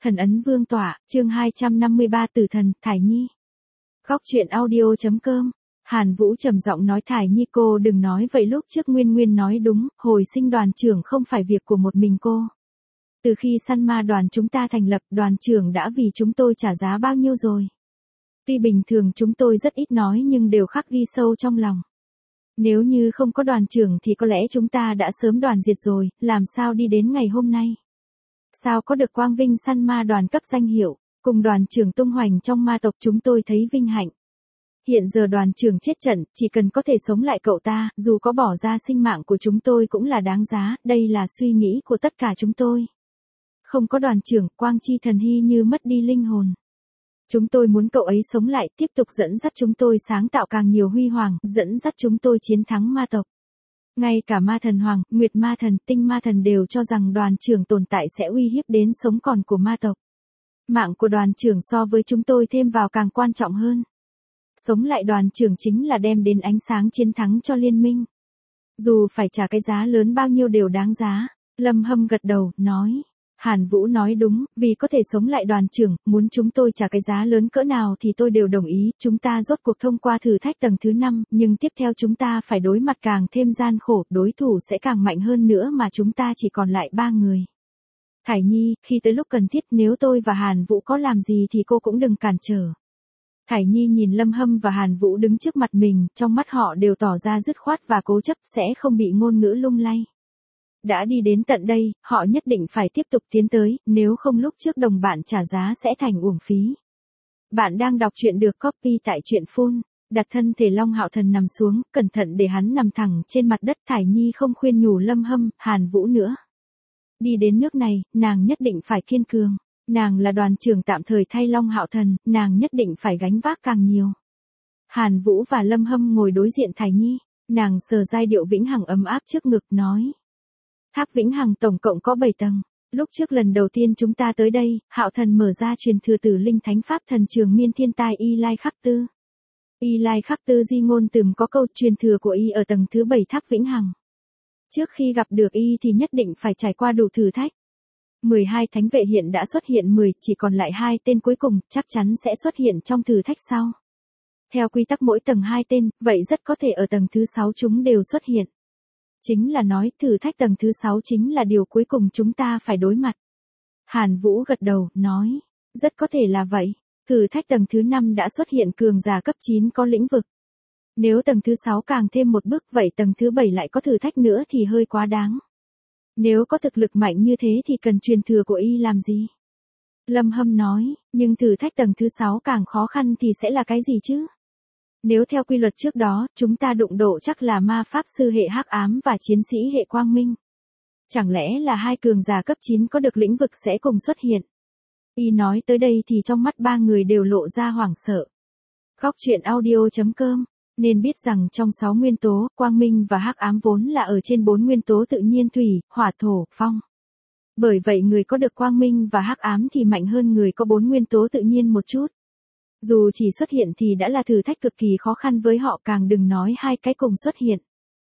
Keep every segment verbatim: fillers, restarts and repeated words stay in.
Thần ấn vương tỏa, chương hai trăm năm mươi ba Tử thần, Thải Nhi. Góc truyện audio.com. Hàn Vũ trầm giọng nói Thải Nhi cô đừng nói vậy lúc trước Nguyên Nguyên nói đúng, hồi sinh đoàn trưởng không phải việc của một mình cô. Từ khi săn ma đoàn chúng ta thành lập đoàn trưởng đã vì chúng tôi trả giá bao nhiêu rồi. Tuy bình thường chúng tôi rất ít nói nhưng đều khắc ghi sâu trong lòng. Nếu như không có đoàn trưởng thì có lẽ chúng ta đã sớm đoàn diệt rồi, làm sao đi đến ngày hôm nay. Sao có được quang vinh săn ma đoàn cấp danh hiệu, cùng đoàn trưởng tung hoành trong ma tộc chúng tôi thấy vinh hạnh. Hiện giờ đoàn trưởng chết trận, chỉ cần có thể sống lại cậu ta, dù có bỏ ra sinh mạng của chúng tôi cũng là đáng giá, đây là suy nghĩ của tất cả chúng tôi. Không có đoàn trưởng, Quang Chi Thần Hy như mất đi linh hồn. Chúng tôi muốn cậu ấy sống lại, tiếp tục dẫn dắt chúng tôi sáng tạo càng nhiều huy hoàng, dẫn dắt chúng tôi chiến thắng ma tộc. Ngay cả ma thần hoàng, nguyệt ma thần, tinh ma thần đều cho rằng đoàn trưởng tồn tại sẽ uy hiếp đến sống còn của ma tộc. Mạng của đoàn trưởng so với chúng tôi thêm vào càng quan trọng hơn. Sống lại đoàn trưởng chính là đem đến ánh sáng chiến thắng cho liên minh. Dù phải trả cái giá lớn bao nhiêu đều đáng giá. Lâm Hâm gật đầu, nói. Hàn Vũ nói đúng, vì có thể sống lại đoàn trưởng, muốn chúng tôi trả cái giá lớn cỡ nào thì tôi đều đồng ý, chúng ta rốt cuộc thông qua thử thách tầng thứ năm, nhưng tiếp theo chúng ta phải đối mặt càng thêm gian khổ, đối thủ sẽ càng mạnh hơn nữa mà chúng ta chỉ còn lại ba người. Thải Nhi, khi tới lúc cần thiết nếu tôi và Hàn Vũ có làm gì thì cô cũng đừng cản trở. Thải Nhi nhìn Lâm Hâm và Hàn Vũ đứng trước mặt mình, trong mắt họ đều tỏ ra dứt khoát và cố chấp sẽ không bị ngôn ngữ lung lay. Đã đi đến tận đây, họ nhất định phải tiếp tục tiến tới, nếu không lúc trước đồng bạn trả giá sẽ thành uổng phí. Bạn đang đọc truyện được copy tại truyện phun. Đặt thân thể Long Hạo Thần nằm xuống, cẩn thận để hắn nằm thẳng trên mặt đất. Thải Nhi không khuyên nhủ Lâm Hâm, Hàn Vũ nữa. Đi đến nước này, nàng nhất định phải kiên cường. Nàng là đoàn trưởng tạm thời thay Long Hạo Thần, nàng nhất định phải gánh vác càng nhiều. Hàn Vũ và Lâm Hâm ngồi đối diện Thải Nhi, nàng sờ giai điệu vĩnh hằng ấm áp trước ngực nói. Tháp vĩnh hằng tổng cộng có bảy tầng. Lúc trước lần đầu tiên chúng ta tới đây, Hạo Thần mở ra truyền thừa tử linh thánh pháp thần trường miên thiên tai Y Lai Khắc Tư. Y Lai Khắc Tư di ngôn từng có câu truyền thừa của Y ở tầng thứ bảy tháp vĩnh hằng. Trước khi gặp được Y thì nhất định phải trải qua đủ thử thách. mười hai thánh vệ hiện đã xuất hiện mười, chỉ còn lại hai tên cuối cùng, chắc chắn sẽ xuất hiện trong thử thách sau. Theo quy tắc mỗi tầng hai tên, vậy rất có thể ở tầng thứ sáu chúng đều xuất hiện. Chính là nói thử thách tầng thứ sáu chính là điều cuối cùng chúng ta phải đối mặt. Hàn Vũ gật đầu, nói, rất có thể là vậy. Thử thách tầng thứ năm đã xuất hiện cường giả cấp chín có lĩnh vực. Nếu tầng thứ sáu càng thêm một bước vậy tầng thứ bảy lại có thử thách nữa thì hơi quá đáng. Nếu có thực lực mạnh như thế thì cần truyền thừa của Y làm gì? Lâm Hâm nói, nhưng thử thách tầng thứ sáu càng khó khăn thì sẽ là cái gì chứ? Nếu theo quy luật trước đó, chúng ta đụng độ chắc là ma pháp sư hệ hắc ám và chiến sĩ hệ quang minh. Chẳng lẽ là hai cường giả cấp chín có được lĩnh vực sẽ cùng xuất hiện? Y nói tới đây thì trong mắt ba người đều lộ ra hoảng sợ. Góc truyện audio.com. Nên biết rằng trong sáu nguyên tố, quang minh và hắc ám vốn là ở trên bốn nguyên tố tự nhiên thủy, hỏa thổ, phong. Bởi vậy người có được quang minh và hắc ám thì mạnh hơn người có bốn nguyên tố tự nhiên một chút. Dù chỉ xuất hiện thì đã là thử thách cực kỳ khó khăn với họ, càng đừng nói hai cái cùng xuất hiện.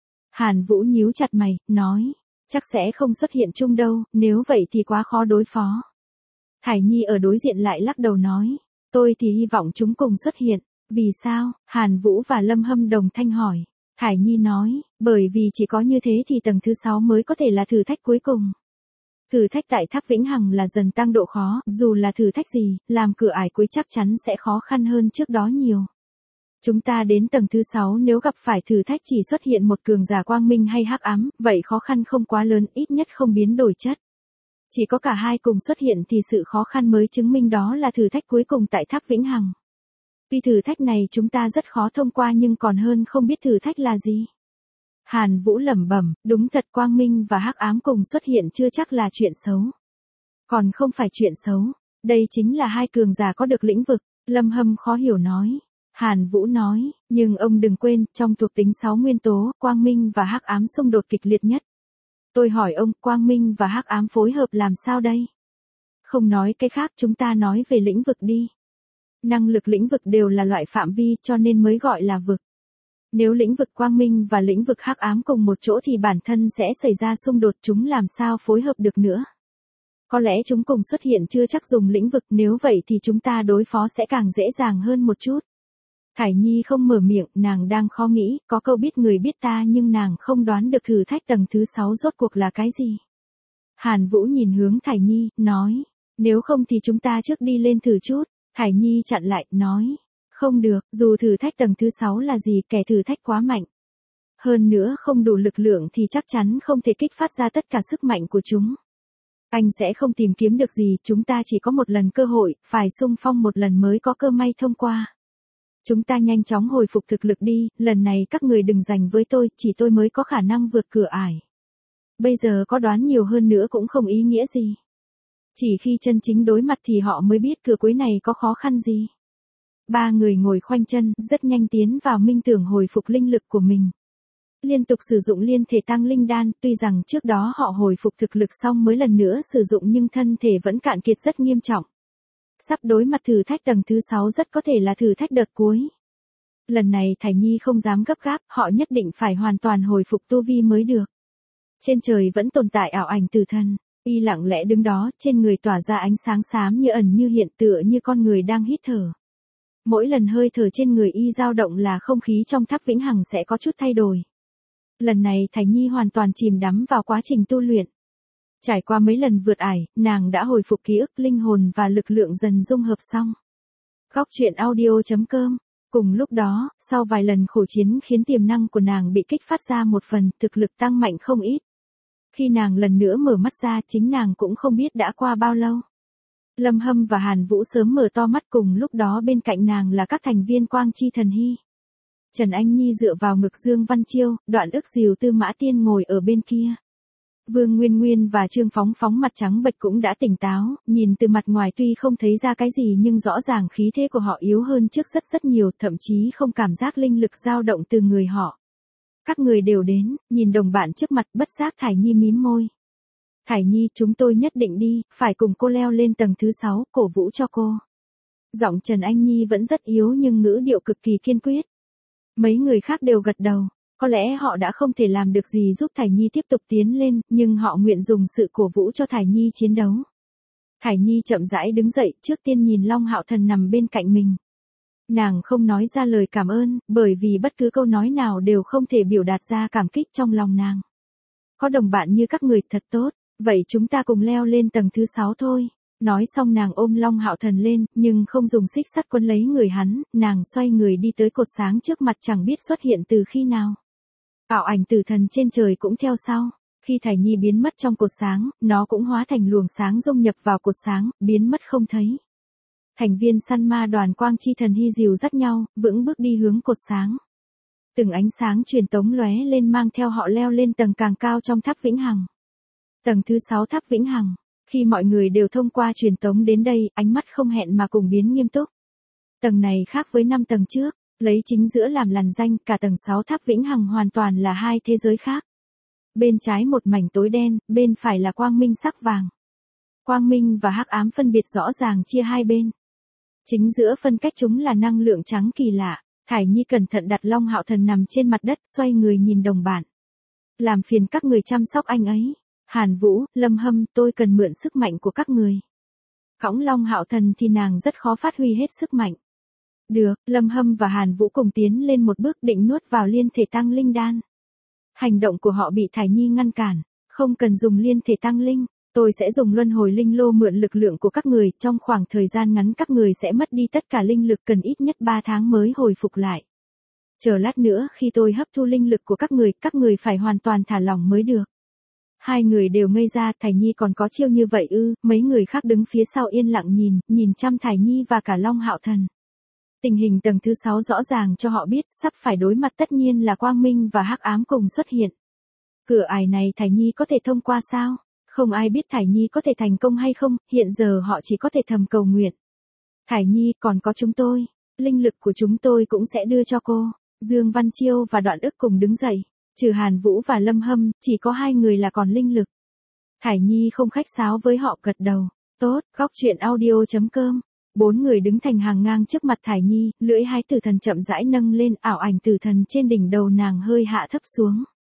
Hàn Vũ nhíu chặt mày, nói, chắc sẽ không xuất hiện chung đâu, nếu vậy thì quá khó đối phó. Thải Nhi ở đối diện lại lắc đầu nói, tôi thì hy vọng chúng cùng xuất hiện. Vì sao? Hàn Vũ và Lâm Hâm đồng thanh hỏi. Thải Nhi nói, bởi vì chỉ có như thế thì tầng thứ sáu mới có thể là thử thách cuối cùng. Thử thách tại tháp vĩnh hằng là dần tăng độ khó, dù là thử thách gì, làm cửa ải cuối chắc chắn sẽ khó khăn hơn trước đó nhiều. Chúng ta đến tầng thứ sáu nếu gặp phải thử thách chỉ xuất hiện một cường giả quang minh hay hắc ám, vậy khó khăn không quá lớn, ít nhất không biến đổi chất. Chỉ có cả hai cùng xuất hiện thì sự khó khăn mới chứng minh đó là thử thách cuối cùng tại tháp vĩnh hằng. Vì thử thách này chúng ta rất khó thông qua nhưng còn hơn không biết thử thách là gì. Hàn Vũ lẩm bẩm, đúng thật quang minh và hắc ám cùng xuất hiện chưa chắc là chuyện xấu. Còn không phải chuyện xấu, đây chính là hai cường giả có được lĩnh vực, Lâm Hâm khó hiểu nói. Hàn Vũ nói, nhưng ông đừng quên, trong thuộc tính sáu nguyên tố, quang minh và hắc ám xung đột kịch liệt nhất. Tôi hỏi ông, quang minh và hắc ám phối hợp làm sao đây? Không nói cái khác chúng ta nói về lĩnh vực đi. Năng lực lĩnh vực đều là loại phạm vi cho nên mới gọi là vực. Nếu lĩnh vực quang minh và lĩnh vực hắc ám cùng một chỗ thì bản thân sẽ xảy ra xung đột, chúng làm sao phối hợp được nữa. Có lẽ chúng cùng xuất hiện chưa chắc dùng lĩnh vực, nếu vậy thì chúng ta đối phó sẽ càng dễ dàng hơn một chút. Thải Nhi không mở miệng, nàng đang khó nghĩ, có câu biết người biết ta nhưng nàng không đoán được thử thách tầng thứ sáu rốt cuộc là cái gì. Hàn Vũ nhìn hướng Thải Nhi, nói, nếu không thì chúng ta trước đi lên thử chút. Thải Nhi chặn lại, nói, không được, dù thử thách tầng thứ sáu là gì, kẻ thử thách quá mạnh. Hơn nữa không đủ lực lượng thì chắc chắn không thể kích phát ra tất cả sức mạnh của chúng. Anh sẽ không tìm kiếm được gì, chúng ta chỉ có một lần cơ hội, phải xung phong một lần mới có cơ may thông qua. Chúng ta nhanh chóng hồi phục thực lực đi, lần này các người đừng giành với tôi, chỉ tôi mới có khả năng vượt cửa ải. Bây giờ có đoán nhiều hơn nữa cũng không ý nghĩa gì. Chỉ khi chân chính đối mặt thì họ mới biết cửa cuối này có khó khăn gì. Ba người ngồi khoanh chân, rất nhanh tiến vào minh tưởng hồi phục linh lực của mình. Liên tục sử dụng liên thể tăng linh đan, tuy rằng trước đó họ hồi phục thực lực xong mới lần nữa sử dụng nhưng thân thể vẫn cạn kiệt rất nghiêm trọng. Sắp đối mặt thử thách tầng thứ sáu rất có thể là thử thách đợt cuối. Lần này Thải Nhi không dám gấp gáp, họ nhất định phải hoàn toàn hồi phục tu vi mới được. Trên trời vẫn tồn tại ảo ảnh tử thần, y lặng lẽ đứng đó, trên người tỏa ra ánh sáng xám như ẩn như hiện tựa như con người đang hít thở. Mỗi lần hơi thở trên người y dao động là không khí trong tháp vĩnh hằng sẽ có chút thay đổi. Lần này Thải Nhi hoàn toàn chìm đắm vào quá trình tu luyện. Trải qua mấy lần vượt ải, nàng đã hồi phục ký ức, linh hồn và lực lượng dần dung hợp xong. Góc truyện audio chấm com. Cùng lúc đó, sau vài lần khổ chiến khiến tiềm năng của nàng bị kích phát ra một phần, thực lực tăng mạnh không ít. Khi nàng lần nữa mở mắt ra, chính nàng cũng không biết đã qua bao lâu. Lâm Hâm và Hàn Vũ sớm mở to mắt, cùng lúc đó bên cạnh nàng là các thành viên Quang Chi Thần Hy. Trần Anh Nhi dựa vào ngực Dương Văn Chiêu, Đoạn Ức Dìu Tư Mã Tiên ngồi ở bên kia. Vương Nguyên Nguyên và Trương Phóng Phóng mặt trắng bệch cũng đã tỉnh táo, nhìn từ mặt ngoài tuy không thấy ra cái gì nhưng rõ ràng khí thế của họ yếu hơn trước rất rất nhiều, thậm chí không cảm giác linh lực dao động từ người họ. Các người đều đến, nhìn đồng bạn trước mặt, bất giác Thải Nhi mím môi. Thải Nhi, chúng tôi nhất định đi, phải cùng cô leo lên tầng thứ sáu, cổ vũ cho cô. Giọng Trần Anh Nhi vẫn rất yếu nhưng ngữ điệu cực kỳ kiên quyết. Mấy người khác đều gật đầu. Có lẽ họ đã không thể làm được gì giúp Thải Nhi tiếp tục tiến lên, nhưng họ nguyện dùng sự cổ vũ cho Thải Nhi chiến đấu. Thải Nhi chậm rãi đứng dậy, trước tiên nhìn Long Hạo Thần nằm bên cạnh mình. Nàng không nói ra lời cảm ơn, bởi vì bất cứ câu nói nào đều không thể biểu đạt ra cảm kích trong lòng nàng. Có đồng bạn như các người thật tốt, vậy chúng ta cùng leo lên tầng thứ sáu thôi. Nói xong nàng ôm Long Hạo Thần lên, nhưng không dùng xích sắt quấn lấy người hắn, nàng xoay người đi tới cột sáng trước mặt chẳng biết xuất hiện từ khi nào. Ảo ảnh tử thần trên trời cũng theo sau. Khi Thải Nhi biến mất trong cột sáng, nó cũng hóa thành luồng sáng dung nhập vào cột sáng, biến mất không thấy. Thành viên săn ma đoàn Quang Chi Thần Hy dìu dắt nhau, vững bước đi hướng cột sáng. Từng ánh sáng truyền tống lóe lên mang theo họ leo lên tầng càng cao trong tháp vĩnh hằng. Tầng thứ sáu tháp vĩnh hằng. Khi mọi người đều thông qua truyền tống đến đây, ánh mắt không hẹn mà cùng biến nghiêm túc. Tầng này khác với năm tầng trước. Lấy chính giữa làm lằn danh, cả tầng sáu tháp vĩnh hằng hoàn toàn là hai thế giới khác. Bên trái một mảnh tối đen, bên phải là quang minh sắc vàng. Quang minh và hắc ám phân biệt rõ ràng chia hai bên. Chính giữa phân cách chúng là năng lượng trắng kỳ lạ. Thải Nhi cẩn thận đặt Long Hạo Thần nằm trên mặt đất, xoay người nhìn đồng bạn. Làm phiền các người chăm sóc anh ấy. Hàn Vũ, Lâm Hâm, tôi cần mượn sức mạnh của các người. Cõng Long Hạo Thần thì nàng rất khó phát huy hết sức mạnh. Được, Lâm Hâm và Hàn Vũ cùng tiến lên một bước định nuốt vào liên thể tăng linh đan. Hành động của họ bị Thải Nhi ngăn cản, không cần dùng liên thể tăng linh, tôi sẽ dùng luân hồi linh lô mượn lực lượng của các người, trong khoảng thời gian ngắn các người sẽ mất đi tất cả linh lực, cần ít nhất ba tháng mới hồi phục lại. Chờ lát nữa khi tôi hấp thu linh lực của các người, các người phải hoàn toàn thả lỏng mới được. Hai người đều ngây ra, Thải Nhi còn có chiêu như vậy ư? Mấy người khác đứng phía sau yên lặng nhìn, nhìn chăm Thải Nhi và cả Long Hạo Thần. Tình hình tầng thứ sáu rõ ràng cho họ biết, sắp phải đối mặt tất nhiên là quang minh và hắc ám cùng xuất hiện. Cửa ải này Thải Nhi có thể thông qua sao? Không ai biết Thải Nhi có thể thành công hay không, hiện giờ họ chỉ có thể thầm cầu nguyện. Thải Nhi, còn có chúng tôi, linh lực của chúng tôi cũng sẽ đưa cho cô. Dương Văn Chiêu và Đoạn Ức cùng đứng dậy, trừ Hàn Vũ và Lâm Hâm, chỉ có hai người là còn linh lực. Thải Nhi không khách sáo với họ, gật đầu. Tốt, góc truyện audio chấm com. Bốn người đứng thành hàng ngang trước mặt Thải Nhi, lưỡi hái tử thần chậm rãi nâng lên, ảo ảnh tử thần trên đỉnh đầu nàng hơi hạ thấp xuống.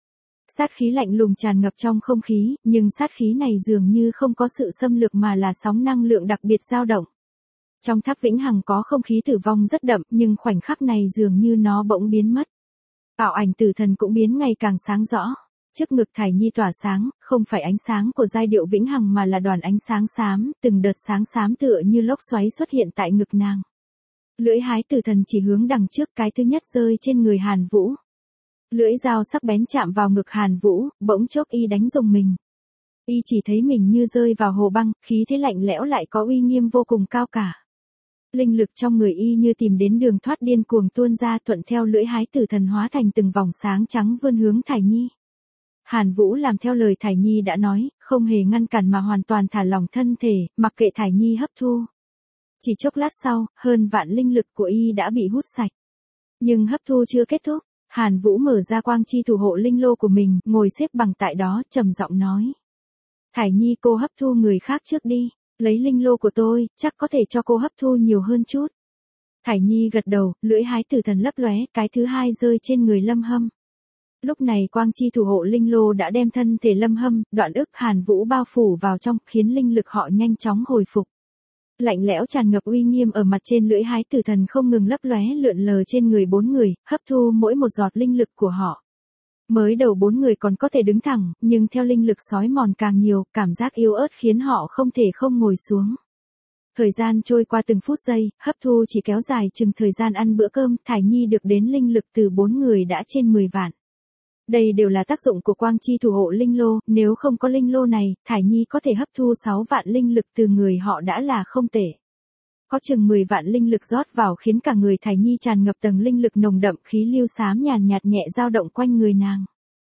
Sát khí lạnh lùng tràn ngập trong không khí, nhưng sát khí này dường như không có sự xâm lược mà là sóng năng lượng đặc biệt dao động. Trong tháp vĩnh hằng có không khí tử vong rất đậm, nhưng khoảnh khắc này dường như nó bỗng biến mất. Ảo ảnh tử thần cũng biến ngày càng sáng rõ. Trước ngực Thải Nhi tỏa sáng, không phải ánh sáng của giai điệu vĩnh hằng mà là đoàn ánh sáng xám, từng đợt sáng xám tựa như lốc xoáy xuất hiện tại ngực nàng. Lưỡi hái tử thần chỉ hướng đằng trước, cái thứ nhất rơi trên người Hàn Vũ. Lưỡi dao sắc bén chạm vào ngực Hàn Vũ, bỗng chốc y đánh rùng mình. Y chỉ thấy mình như rơi vào hồ băng, khí thế lạnh lẽo lại có uy nghiêm vô cùng cao cả. Linh lực trong người y như tìm đến đường thoát điên cuồng tuôn ra, thuận theo lưỡi hái tử thần hóa thành từng vòng sáng trắng vươn hướng Thải Nhi. Hàn Vũ làm theo lời Thải Nhi đã nói, không hề ngăn cản mà hoàn toàn thả lỏng thân thể, mặc kệ Thải Nhi hấp thu. Chỉ chốc lát sau, hơn vạn linh lực của y đã bị hút sạch. Nhưng hấp thu chưa kết thúc, Hàn Vũ mở ra quang chi thủ hộ linh lô của mình, ngồi xếp bằng tại đó, trầm giọng nói. Thải Nhi, cô hấp thu người khác trước đi, lấy linh lô của tôi, chắc có thể cho cô hấp thu nhiều hơn chút. Thải Nhi gật đầu, lưỡi hái tử thần lấp lóe, cái thứ hai rơi trên người Lâm Hâm. Lúc này quang chi thủ hộ linh lô đã đem thân thể Lâm Hâm, Đoạn Ức, Hàn Vũ bao phủ vào trong, khiến linh lực họ nhanh chóng hồi phục. Lạnh lẽo tràn ngập uy nghiêm ở mặt trên lưỡi hái tử thần không ngừng lấp lóe lượn lờ trên người bốn người, hấp thu mỗi một giọt linh lực của họ. Mới đầu bốn người còn có thể đứng thẳng, nhưng theo linh lực sói mòn càng nhiều, cảm giác yếu ớt khiến họ không thể không ngồi xuống. Thời gian trôi qua từng phút giây, hấp thu chỉ kéo dài chừng thời gian ăn bữa cơm, Thải Nhi được đến linh lực từ bốn người đã trên mười vạn. Đây đều là tác dụng của quang chi thủ hộ linh lô, nếu không có linh lô này, Thải Nhi có thể hấp thu sáu vạn linh lực từ người họ đã là không tệ. Có chừng mười vạn linh lực rót vào khiến cả người Thải Nhi tràn ngập tầng linh lực nồng đậm, khí lưu xám nhàn nhạt nhẹ dao động quanh người nàng.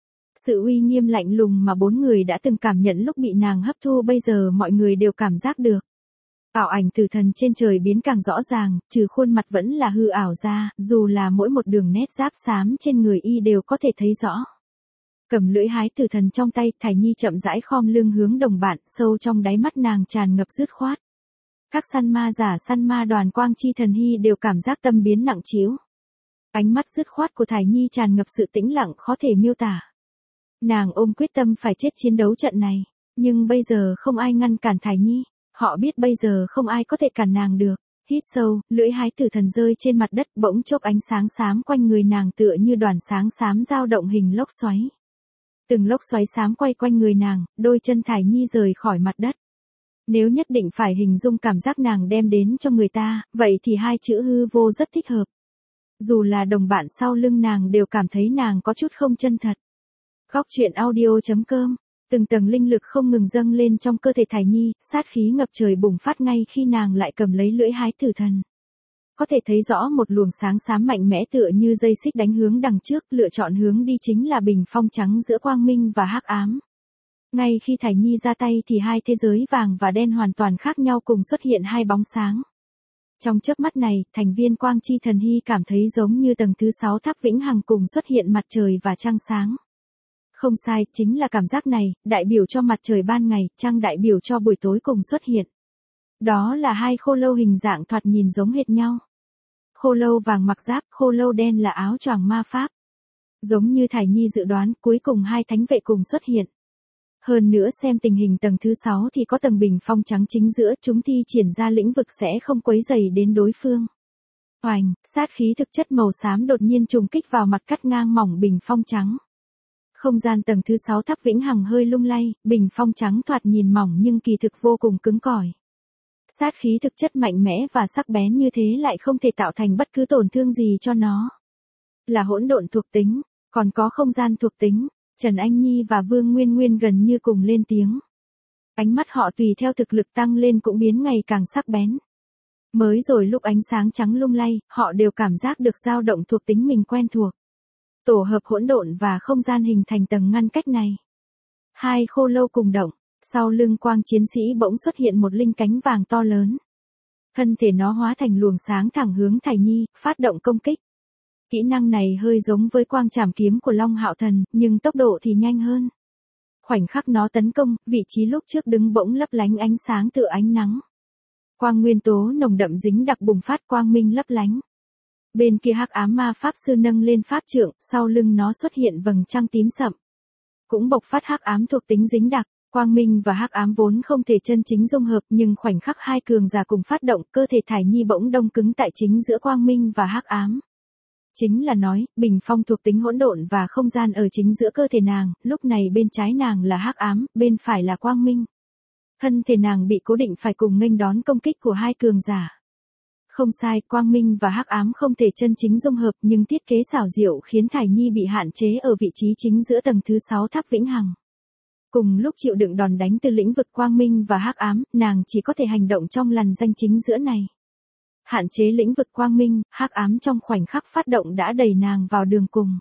Sự uy nghiêm lạnh lùng mà bốn người đã từng cảm nhận lúc bị nàng hấp thu bây giờ mọi người đều cảm giác được. Ảo ảnh tử thần trên trời biến càng rõ ràng, trừ khuôn mặt vẫn là hư ảo ra, dù là mỗi một đường nét giáp xám trên người y đều có thể thấy rõ. Cầm lưỡi hái tử thần trong tay, Thải Nhi chậm rãi khom lưng hướng đồng bạn, sâu trong đáy mắt nàng tràn ngập dứt khoát. Các săn ma giả săn ma đoàn quang chi thần hy đều cảm giác tâm biến nặng trĩu. Ánh mắt dứt khoát của Thải Nhi tràn ngập sự tĩnh lặng khó thể miêu tả. Nàng ôm quyết tâm phải chết chiến đấu trận này, nhưng bây giờ không ai ngăn cản Thải Nhi. Họ biết bây giờ không ai có thể cản nàng được. Hít sâu, lưỡi hái tử thần rơi trên mặt đất, bỗng chốc ánh sáng xám quanh người nàng tựa như đoàn sáng xám dao động hình lốc xoáy. Từng lốc xoáy xám quay quanh người nàng, đôi chân Thải Nhi rời khỏi mặt đất. Nếu nhất định phải hình dung cảm giác nàng đem đến cho người ta, vậy thì hai chữ hư vô rất thích hợp. Dù là đồng bạn sau lưng nàng đều cảm thấy nàng có chút không chân thật. Góc truyện audio chấm com. Từng tầng linh lực không ngừng dâng lên trong cơ thể Thải Nhi, sát khí ngập trời bùng phát ngay khi nàng lại cầm lấy lưỡi hái tử thần. Có thể thấy rõ một luồng sáng xám mạnh mẽ tựa như dây xích đánh hướng đằng trước, lựa chọn hướng đi chính là bình phong trắng giữa quang minh và hắc ám. Ngay khi Thải Nhi ra tay thì hai thế giới vàng và đen hoàn toàn khác nhau cùng xuất hiện hai bóng sáng. Trong chớp mắt này, thành viên quang chi thần hy cảm thấy giống như tầng thứ sáu tháp vĩnh hằng cùng xuất hiện mặt trời và trăng sáng. Không sai, chính là cảm giác này, đại biểu cho mặt trời ban ngày, trăng đại biểu cho buổi tối cùng xuất hiện. Đó là hai khô lâu hình dạng thoạt nhìn giống hệt nhau. Khô lâu vàng mặc giáp, khô lâu đen là áo choàng ma pháp. Giống như Thải Nhi dự đoán, cuối cùng hai thánh vệ cùng xuất hiện. Hơn nữa xem tình hình tầng thứ sáu thì có tầng bình phong trắng chính giữa, chúng thi triển ra lĩnh vực sẽ không quấy rầy đến đối phương. Oành, sát khí thực chất màu xám đột nhiên trùng kích vào mặt cắt ngang mỏng bình phong trắng. Không gian tầng thứ sáu tháp vĩnh hằng hơi lung lay, bình phong trắng thoạt nhìn mỏng nhưng kỳ thực vô cùng cứng cỏi. Sát khí thực chất mạnh mẽ và sắc bén như thế lại không thể tạo thành bất cứ tổn thương gì cho nó. Là hỗn độn thuộc tính, còn có không gian thuộc tính, Trần Anh Nhi và Vương Nguyên Nguyên gần như cùng lên tiếng. Ánh mắt họ tùy theo thực lực tăng lên cũng biến ngày càng sắc bén. Mới rồi lúc ánh sáng trắng lung lay, họ đều cảm giác được dao động thuộc tính mình quen thuộc. Tổ hợp hỗn độn và không gian hình thành tầng ngăn cách này. Hai khô lâu cùng động, sau lưng quang chiến sĩ bỗng xuất hiện một linh cánh vàng to lớn. Thân thể nó hóa thành luồng sáng thẳng hướng Thải Nhi, phát động công kích. Kỹ năng này hơi giống với quang trảm kiếm của Long Hạo Thần, nhưng tốc độ thì nhanh hơn. Khoảnh khắc nó tấn công, vị trí lúc trước đứng bỗng lấp lánh ánh sáng tựa ánh nắng. Quang nguyên tố nồng đậm dính đặc bùng phát quang minh lấp lánh. Bên kia hắc ám ma pháp sư nâng lên pháp trượng, sau lưng nó xuất hiện vầng trăng tím sậm. cũng bộc phát hắc ám thuộc tính dính đặc. Quang minh và hắc ám vốn không thể chân chính dung hợp, nhưng khoảnh khắc hai cường giả cùng phát động, cơ thể Thải Nhi bỗng đông cứng tại chính giữa quang minh và hắc ám. Chính là nói, bình phong thuộc tính hỗn độn và không gian ở chính giữa cơ thể nàng, lúc này bên trái nàng là hắc ám, bên phải là quang minh. Thân thể nàng bị cố định phải cùng nghênh đón công kích của hai cường giả. Không sai, quang minh và hắc ám không thể chân chính dung hợp, nhưng thiết kế xảo diệu khiến Thải Nhi bị hạn chế ở vị trí chính giữa tầng thứ sáu tháp vĩnh hằng. Cùng lúc chịu đựng đòn đánh từ lĩnh vực quang minh và hắc ám, nàng chỉ có thể hành động trong lằn ranh chính giữa này. Hạn chế lĩnh vực quang minh, hắc ám trong khoảnh khắc phát động đã đẩy nàng vào đường cùng.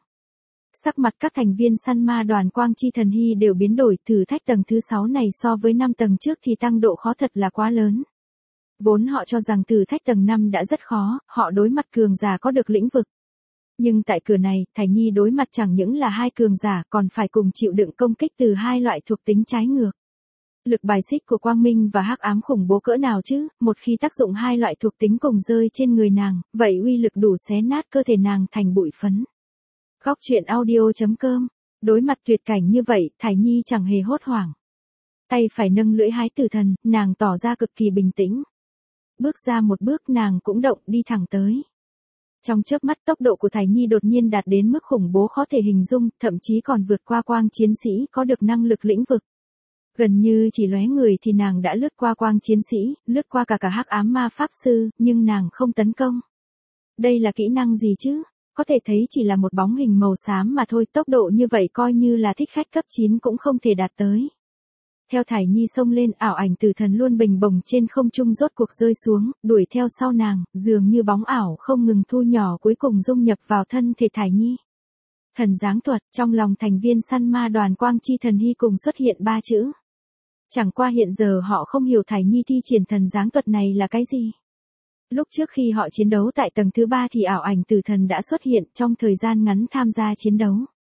Sắc mặt các thành viên săn ma đoàn Quang Chi Thần Hy đều biến đổi, thử thách tầng thứ sáu này so với năm tầng trước thì tăng độ khó thật là quá lớn. Vốn họ cho rằng thử thách tầng năm đã rất khó, họ đối mặt cường giả có được lĩnh vực. Nhưng tại cửa này, Thải Nhi đối mặt chẳng những là hai cường giả, còn phải cùng chịu đựng công kích từ hai loại thuộc tính trái ngược. Lực bài xích của quang minh và hắc ám khủng bố cỡ nào chứ, một khi tác dụng hai loại thuộc tính cùng rơi trên người nàng, vậy uy lực đủ xé nát cơ thể nàng thành bụi phấn. Góc truyện audio chấm com. Đối mặt tuyệt cảnh như vậy, Thải Nhi chẳng hề hốt hoảng. Tay phải nâng lưỡi hái tử thần, nàng tỏ ra cực kỳ bình tĩnh. Bước ra một bước nàng cũng động đi thẳng tới. Trong chớp mắt tốc độ của Thải Nhi đột nhiên đạt đến mức khủng bố khó thể hình dung, thậm chí còn vượt qua quang chiến sĩ có được năng lực lĩnh vực. Gần như chỉ lóe người thì nàng đã lướt qua quang chiến sĩ, lướt qua cả cả hắc ám ma pháp sư, nhưng nàng không tấn công. Đây là kỹ năng gì chứ? Có thể thấy chỉ là một bóng hình màu xám mà thôi, tốc độ như vậy coi như là thích khách cấp chín cũng không thể đạt tới. Theo Thải Nhi xông lên, ảo ảnh tử thần luôn bình bồng trên không trung rốt cuộc rơi xuống, đuổi theo sau nàng, dường như bóng ảo không ngừng thu nhỏ cuối cùng dung nhập vào thân thể Thải Nhi. Thần giáng thuật, trong lòng thành viên săn ma đoàn Quang Chi Thần Hy cùng xuất hiện ba chữ. Chẳng qua hiện giờ họ không hiểu Thải Nhi thi triển thần giáng thuật này là cái gì. Lúc trước khi họ chiến đấu tại tầng thứ ba thì ảo ảnh tử thần đã xuất hiện trong thời gian ngắn tham gia chiến đấu.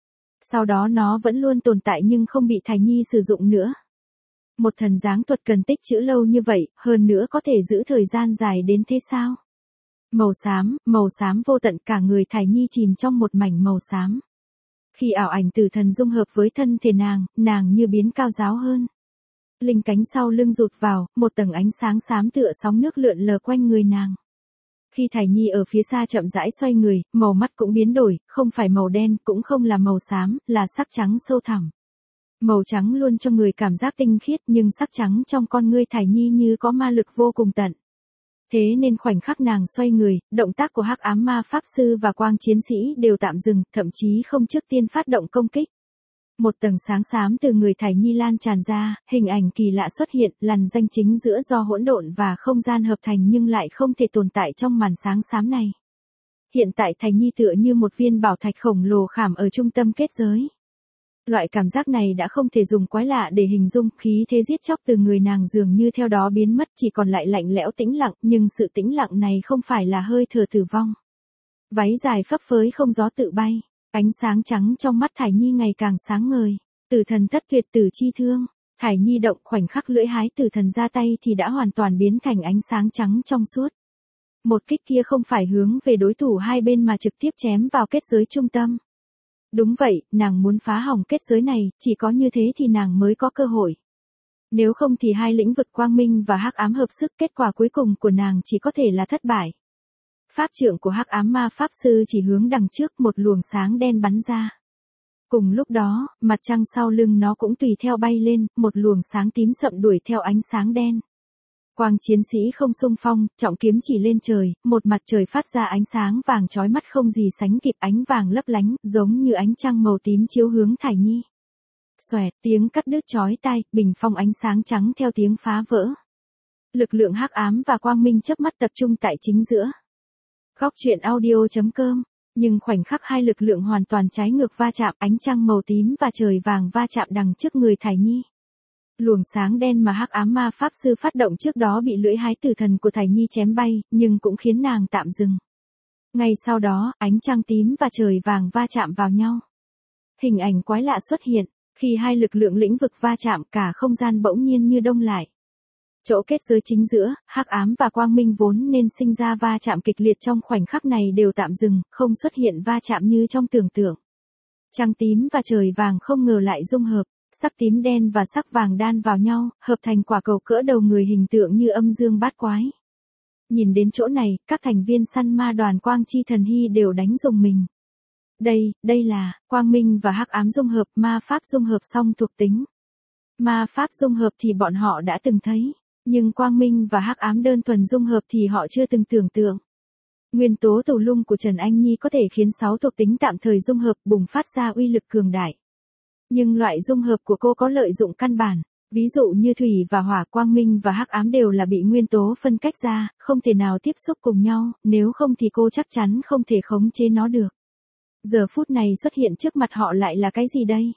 Sau đó nó vẫn luôn tồn tại nhưng không bị Thải Nhi sử dụng nữa. Một thần giáng thuật cần tích trữ lâu như vậy, hơn nữa có thể giữ thời gian dài đến thế sao? Màu xám, màu xám vô tận, cả người Thải Nhi chìm trong một mảnh màu xám. Khi ảo ảnh tử thần dung hợp với thân thể nàng, nàng như biến cao ráo hơn. Linh cánh sau lưng rụt vào, một tầng ánh sáng xám tựa sóng nước lượn lờ quanh người nàng. Khi Thải Nhi ở phía xa chậm rãi xoay người, màu mắt cũng biến đổi, không phải màu đen, cũng không là màu xám, là sắc trắng sâu thẳm. Màu trắng luôn cho người cảm giác tinh khiết, nhưng sắc trắng trong con ngươi Thải Nhi như có ma lực vô cùng tận. Thế nên khoảnh khắc nàng xoay người, động tác của hắc ám ma pháp sư và quang chiến sĩ đều tạm dừng, thậm chí không trước tiên phát động công kích. Một tầng sáng xám từ người Thải Nhi lan tràn ra, hình ảnh kỳ lạ xuất hiện, lằn ranh chính giữa do hỗn độn và không gian hợp thành nhưng lại không thể tồn tại trong màn sáng xám này. Hiện tại Thải Nhi tựa như một viên bảo thạch khổng lồ khảm ở trung tâm kết giới. Loại cảm giác này đã không thể dùng quái lạ để hình dung, khí thế giết chóc từ người nàng dường như theo đó biến mất, chỉ còn lại lạnh lẽo tĩnh lặng, nhưng sự tĩnh lặng này không phải là hơi thở tử vong. Váy dài phấp phới không gió tự bay, ánh sáng trắng trong mắt Thải Nhi ngày càng sáng ngời. Tử thần thất tuyệt tử chi thương, Thải Nhi động, khoảnh khắc lưỡi hái tử thần ra tay thì đã hoàn toàn biến thành ánh sáng trắng trong suốt. Một kích kia không phải hướng về đối thủ hai bên mà trực tiếp chém vào kết giới trung tâm. Đúng vậy, nàng muốn phá hỏng kết giới này, chỉ có như thế thì nàng mới có cơ hội. Nếu không thì hai lĩnh vực quang minh và hắc ám hợp sức, kết quả cuối cùng của nàng chỉ có thể là thất bại. Pháp trượng của hắc ám ma pháp sư chỉ hướng đằng trước, một luồng sáng đen bắn ra. Cùng lúc đó, mặt trăng sau lưng nó cũng tùy theo bay lên, một luồng sáng tím sậm đuổi theo ánh sáng đen. Quang chiến sĩ không xung phong, trọng kiếm chỉ lên trời, một mặt trời phát ra ánh sáng vàng chói mắt không gì sánh kịp, ánh vàng lấp lánh, giống như ánh trăng màu tím chiếu hướng Thải Nhi. Xoẹt, tiếng cắt đứt chói tai, bình phong ánh sáng trắng theo tiếng phá vỡ. Lực lượng hắc ám và quang minh chớp mắt tập trung tại chính giữa. Góc truyện audio chấm com. Nhưng khoảnh khắc hai lực lượng hoàn toàn trái ngược va chạm, ánh trăng màu tím và trời vàng va chạm đằng trước người Thải Nhi. Luồng sáng đen mà hắc ám ma pháp sư phát động trước đó bị lưỡi hái tử thần của Thải Nhi chém bay, nhưng cũng khiến nàng tạm dừng. Ngay sau đó, ánh trăng tím và trời vàng va chạm vào nhau. Hình ảnh quái lạ xuất hiện, khi hai lực lượng lĩnh vực va chạm, cả không gian bỗng nhiên như đông lại. Chỗ kết giới chính giữa, hắc ám và quang minh vốn nên sinh ra va chạm kịch liệt trong khoảnh khắc này đều tạm dừng, không xuất hiện va chạm như trong tưởng tượng. Trắng tím và trời vàng không ngờ lại dung hợp, sắc tím đen và sắc vàng đan vào nhau, hợp thành quả cầu cỡ đầu người hình tượng như âm dương bát quái. Nhìn đến chỗ này, các thành viên săn ma đoàn Quang Chi Thần Hy đều đánh rùng mình. Đây, đây là, quang minh và hắc ám dung hợp, ma pháp dung hợp song thuộc tính. Ma pháp dung hợp thì bọn họ đã từng thấy, nhưng quang minh và hắc ám đơn thuần dung hợp thì họ chưa từng tưởng tượng. Nguyên tố tù lung của Trần Anh Nhi có thể khiến sáu thuộc tính tạm thời dung hợp bùng phát ra uy lực cường đại. Nhưng loại dung hợp của cô có lợi dụng căn bản, ví dụ như thủy và hỏa, quang minh và hắc ám đều là bị nguyên tố phân cách ra, không thể nào tiếp xúc cùng nhau, nếu không thì cô chắc chắn không thể khống chế nó được. Giờ phút này xuất hiện trước mặt họ lại là cái gì đây?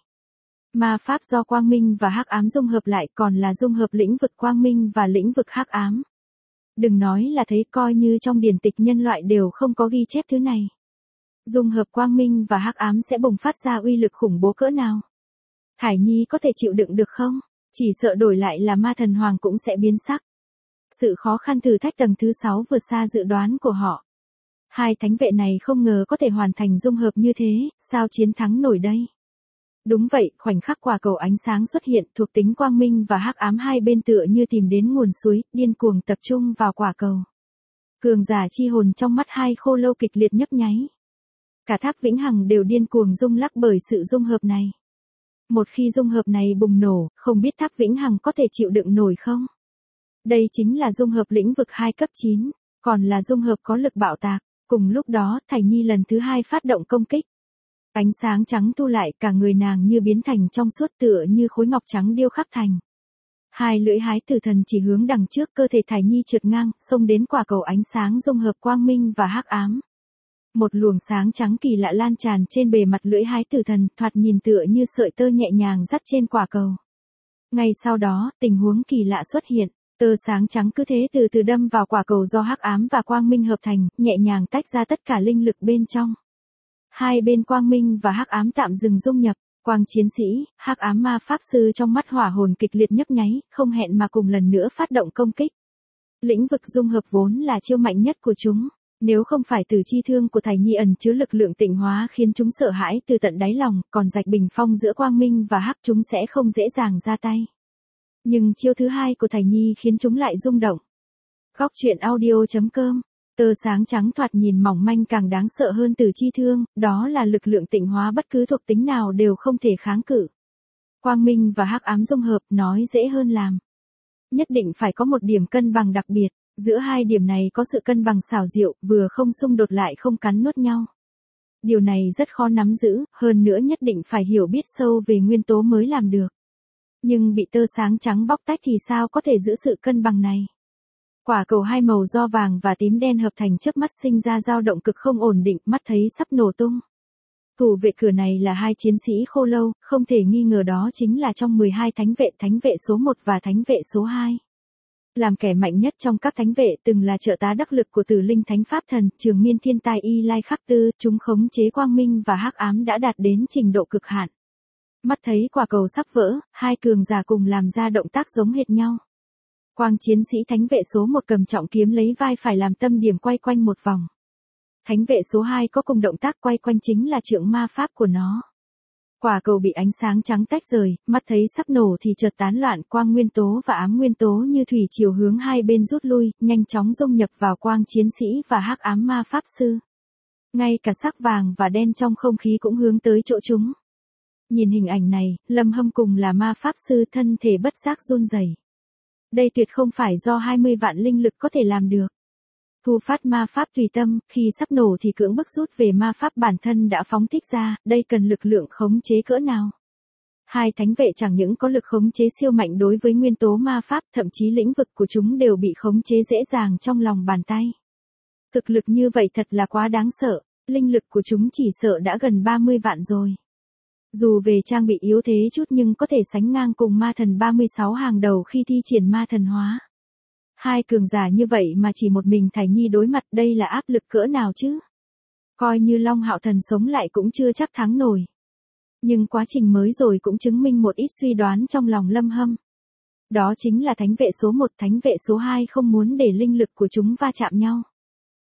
Ma pháp do quang minh và hắc ám dung hợp lại còn là dung hợp lĩnh vực quang minh và lĩnh vực hắc ám. Đừng nói là thấy, coi như trong điển tịch nhân loại đều không có ghi chép thứ này. Dung hợp quang minh và hắc ám sẽ bùng phát ra uy lực khủng bố cỡ nào? Thải Nhi có thể chịu đựng được không? Chỉ sợ đổi lại là ma thần hoàng cũng sẽ biến sắc. Sự khó khăn thử thách tầng thứ sáu vượt xa dự đoán của họ. Hai thánh vệ này không ngờ có thể hoàn thành dung hợp như thế, sao chiến thắng nổi đây? Đúng vậy, khoảnh khắc quả cầu ánh sáng xuất hiện, thuộc tính quang minh và hắc ám hai bên tựa như tìm đến nguồn suối, điên cuồng tập trung vào quả cầu. Cường giả chi hồn trong mắt hai khô lâu kịch liệt nhấp nháy. Cả tháp vĩnh hằng đều điên cuồng rung lắc bởi sự dung hợp này. Một khi dung hợp này bùng nổ, không biết tháp vĩnh hằng có thể chịu đựng nổi không? Đây chính là dung hợp lĩnh vực hai cấp chín, còn là dung hợp có lực bạo tạc. Cùng lúc đó, Thải Nhi lần thứ hai phát động công kích. Ánh sáng trắng thu lại, cả người nàng như biến thành trong suốt tựa như khối ngọc trắng điêu khắc thành. Hai lưỡi hái tử thần chỉ hướng đằng trước, cơ thể Thải Nhi trượt ngang, xông đến quả cầu ánh sáng dung hợp quang minh và hắc ám. Một luồng sáng trắng kỳ lạ lan tràn trên bề mặt lưỡi hái tử thần, thoạt nhìn tựa như sợi tơ nhẹ nhàng dắt trên quả cầu. Ngay sau đó, tình huống kỳ lạ xuất hiện. Tơ sáng trắng cứ thế từ từ đâm vào quả cầu do hắc ám và quang minh hợp thành, nhẹ nhàng tách ra tất cả linh lực bên trong. Hai bên quang minh và hắc ám tạm dừng dung nhập, quang chiến sĩ, hắc ám ma pháp sư trong mắt hỏa hồn kịch liệt nhấp nháy, không hẹn mà cùng lần nữa phát động công kích. Lĩnh vực dung hợp vốn là chiêu mạnh nhất của chúng, nếu không phải từ chi thương của Thải Nhi ẩn chứa lực lượng tịnh hóa khiến chúng sợ hãi từ tận đáy lòng, còn rạch bình phong giữa quang minh và hắc chúng sẽ không dễ dàng ra tay. Nhưng chiêu thứ hai của Thải Nhi khiến chúng lại rung động. Góc truyện audio chấm com. Tơ sáng trắng thoạt nhìn mỏng manh càng đáng sợ hơn từ chi thương, đó là lực lượng tịnh hóa bất cứ thuộc tính nào đều không thể kháng cự. Quang minh và hắc ám dung hợp, nói dễ hơn làm. Nhất định phải có một điểm cân bằng đặc biệt, giữa hai điểm này có sự cân bằng xảo diệu, vừa không xung đột lại không cắn nuốt nhau. Điều này rất khó nắm giữ, hơn nữa nhất định phải hiểu biết sâu về nguyên tố mới làm được. Nhưng bị tơ sáng trắng bóc tách thì sao có thể giữ sự cân bằng này? Quả cầu hai màu do vàng và tím đen hợp thành chớp mắt sinh ra dao động cực không ổn định, mắt thấy sắp nổ tung. Thủ vệ cửa này là hai chiến sĩ khô lâu, không thể nghi ngờ đó chính là trong mười hai thánh vệ, thánh vệ số một và thánh vệ số hai. Làm kẻ mạnh nhất trong các thánh vệ, từng là trợ tá đắc lực của Tử Linh Thánh Pháp Thần, Trường Miên Thiên Tai Y Lai Khắc Tư, chúng khống chế quang minh và hắc ám đã đạt đến trình độ cực hạn. Mắt thấy quả cầu sắp vỡ, hai cường giả cùng làm ra động tác giống hệt nhau. Quang chiến sĩ thánh vệ số một cầm trọng kiếm lấy vai phải làm tâm điểm quay quanh một vòng. Thánh vệ số hai có cùng động tác quay quanh chính là trượng ma pháp của nó. Quả cầu bị ánh sáng trắng tách rời, mắt thấy sắp nổ thì chợt tán loạn, quang nguyên tố và ám nguyên tố như thủy chiều hướng hai bên rút lui, nhanh chóng dung nhập vào quang chiến sĩ và hắc ám ma pháp sư. Ngay cả sắc vàng và đen trong không khí cũng hướng tới chỗ chúng. Nhìn hình ảnh này, Lâm Hâm cùng là ma pháp sư thân thể bất giác run rẩy. Đây tuyệt không phải do hai mươi vạn linh lực có thể làm được. Thu phát ma pháp tùy tâm, khi sắp nổ thì cưỡng bức rút về ma pháp bản thân đã phóng thích ra, đây cần lực lượng khống chế cỡ nào. Hai thánh vệ chẳng những có lực khống chế siêu mạnh đối với nguyên tố ma pháp, thậm chí lĩnh vực của chúng đều bị khống chế dễ dàng trong lòng bàn tay. Thực lực như vậy thật là quá đáng sợ, linh lực của chúng chỉ sợ đã gần ba mươi vạn rồi. Dù về trang bị yếu thế chút nhưng có thể sánh ngang cùng ma thần ba mươi sáu hàng đầu khi thi triển ma thần hóa. Hai cường giả như vậy mà chỉ một mình Thải Nhi đối mặt, đây là áp lực cỡ nào chứ? Coi như Long Hạo Thần sống lại cũng chưa chắc thắng nổi. Nhưng quá trình mới rồi cũng chứng minh một ít suy đoán trong lòng Lâm Hâm. Đó chính là thánh vệ số một, thánh vệ số hai không muốn để linh lực của chúng va chạm nhau.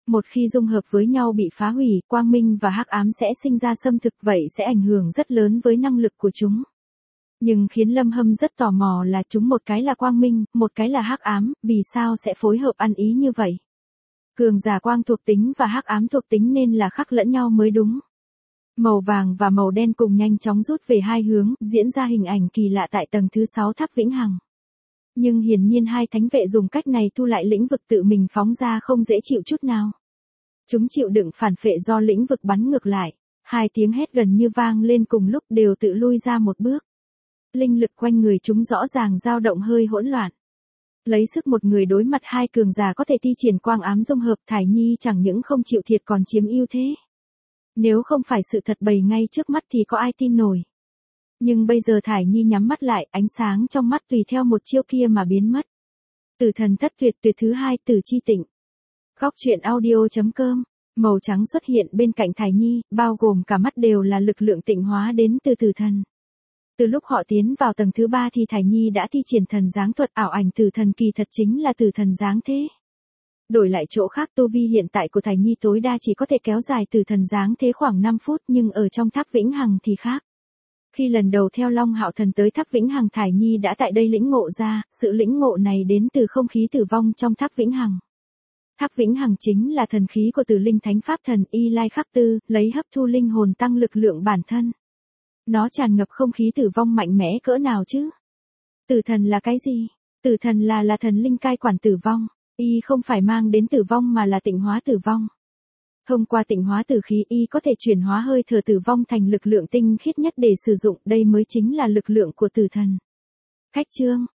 Một khi dung hợp với nhau bị phá hủy, quang minh và hắc ám sẽ sinh ra xâm thực, vậy sẽ ảnh hưởng rất lớn với năng lực của chúng. Nhưng khiến Lâm Hâm rất tò mò là chúng một cái là quang minh, một cái là hắc ám, vì sao sẽ phối hợp ăn ý như vậy? Cường giả quang thuộc tính và hắc ám thuộc tính nên là khắc lẫn nhau mới đúng. Màu vàng và màu đen cùng nhanh chóng rút về hai hướng, diễn ra hình ảnh kỳ lạ tại tầng thứ sáu tháp Vĩnh Hằng. Nhưng hiển nhiên hai thánh vệ dùng cách này thu lại lĩnh vực tự mình phóng ra không dễ chịu chút nào. Chúng chịu đựng phản phệ do lĩnh vực bắn ngược lại. Hai tiếng hét gần như vang lên cùng lúc đều tự lui ra một bước. Linh lực quanh người chúng rõ ràng dao động hơi hỗn loạn. Lấy sức một người đối mặt hai cường giả có thể thi triển quang ám dung hợp, Thải Nhi chẳng những không chịu thiệt còn chiếm ưu thế. Nếu không phải sự thật bày ngay trước mắt thì có ai tin nổi. Nhưng bây giờ Thải Nhi nhắm mắt lại, ánh sáng trong mắt tùy theo một chiêu kia mà biến mất. Tử thần thất tuyệt tuyệt thứ hai, Tử chi tịnh. Góc truyện audio chấm com. Màu trắng xuất hiện bên cạnh Thải Nhi, bao gồm cả mắt đều là lực lượng tịnh hóa đến từ tử thần. Từ lúc họ tiến vào tầng thứ ba thì Thải Nhi đã thi triển thần giáng thuật, ảo ảnh tử thần kỳ thật chính là tử thần giáng thế. Đổi lại chỗ khác, tu vi hiện tại của Thải Nhi tối đa chỉ có thể kéo dài tử thần giáng thế khoảng năm phút, nhưng ở trong tháp Vĩnh Hằng thì khác. Khi lần đầu theo Long Hạo Thần tới tháp Vĩnh Hằng, Thải Nhi đã tại đây lĩnh ngộ ra, sự lĩnh ngộ này đến từ không khí tử vong trong tháp Vĩnh Hằng. Tháp Vĩnh Hằng chính là thần khí của Tử Linh Thánh Pháp Thần Y Lai Khắc Tư, lấy hấp thu linh hồn tăng lực lượng bản thân. Nó tràn ngập không khí tử vong mạnh mẽ cỡ nào chứ? Tử thần là cái gì? Tử thần là là thần linh cai quản tử vong. Y không phải mang đến tử vong mà là tịnh hóa tử vong. Thông qua tịnh hóa tử khí, Y có thể chuyển hóa hơi thở tử vong thành lực lượng tinh khiết nhất để sử dụng, đây mới chính là lực lượng của tử thần. Khách chương.